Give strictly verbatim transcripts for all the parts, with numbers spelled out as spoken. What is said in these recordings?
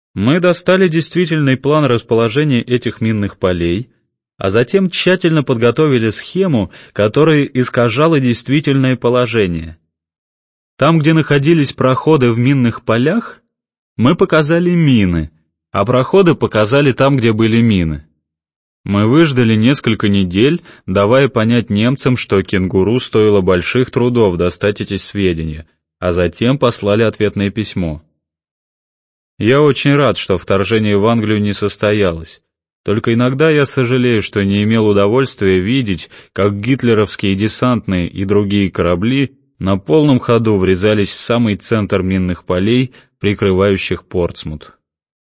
Мы достали действительный план расположения этих минных полей, а затем тщательно подготовили схему, которая искажала действительное положение. Там, где находились проходы в минных полях, мы показали мины, а проходы показали там, где были мины. Мы выждали несколько недель, давая понять немцам, что кенгуру стоило больших трудов достать эти сведения, а затем послали ответное письмо. Я очень рад, что вторжение в Англию не состоялось. Только иногда я сожалею, что не имел удовольствия видеть, как гитлеровские десантные и другие корабли на полном ходу врезались в самый центр минных полей, прикрывающих Портсмут.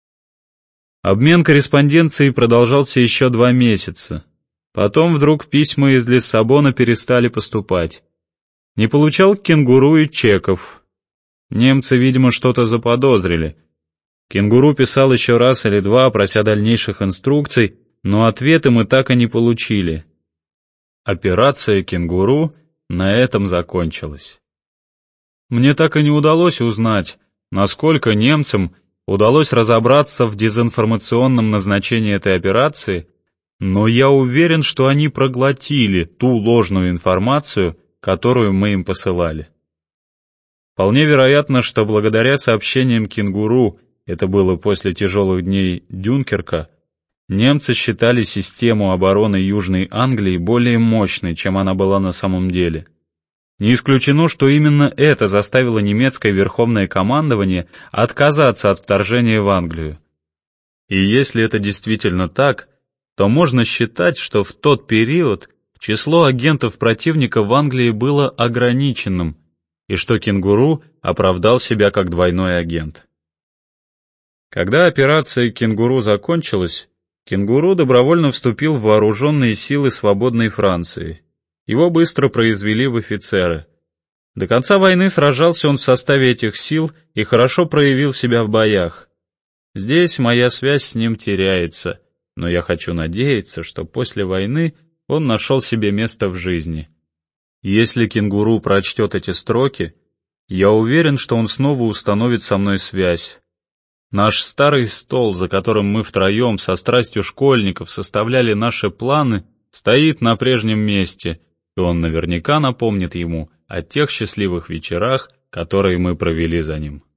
Обмен корреспонденцией продолжался еще два месяца. Потом вдруг письма из Лиссабона перестали поступать. Не получал кенгуру и чеков. Немцы, видимо, что-то заподозрили. Кенгуру писал еще раз или два, прося дальнейших инструкций, но ответы мы так и не получили. Операция «Кенгуру» на этом закончилась. Мне так и не удалось узнать, насколько немцам удалось разобраться в дезинформационном назначении этой операции, но я уверен, что они проглотили ту ложную информацию, которую мы им посылали. Вполне вероятно, что благодаря сообщениям «Кенгуру», это было после тяжелых дней Дюнкерка, немцы считали систему обороны Южной Англии более мощной, чем она была на самом деле. Не исключено, что именно это заставило немецкое верховное командование отказаться от вторжения в Англию. И если это действительно так, то можно считать, что в тот период число агентов противника в Англии было ограниченным, и что кенгуру оправдал себя как двойной агент. Когда операция «Кенгуру» закончилась, кенгуру добровольно вступил в вооруженные силы свободной Франции. Его быстро произвели в офицеры. До конца войны сражался он в составе этих сил и хорошо проявил себя в боях. Здесь моя связь с ним теряется, но я хочу надеяться, что после войны он нашел себе место в жизни. Если кенгуру прочтет эти строки, я уверен, что он снова установит со мной связь. Наш старый стол, за которым мы втроем со страстью школьников составляли наши планы, стоит на прежнем месте, и он наверняка напомнит ему о тех счастливых вечерах, которые мы провели за ним.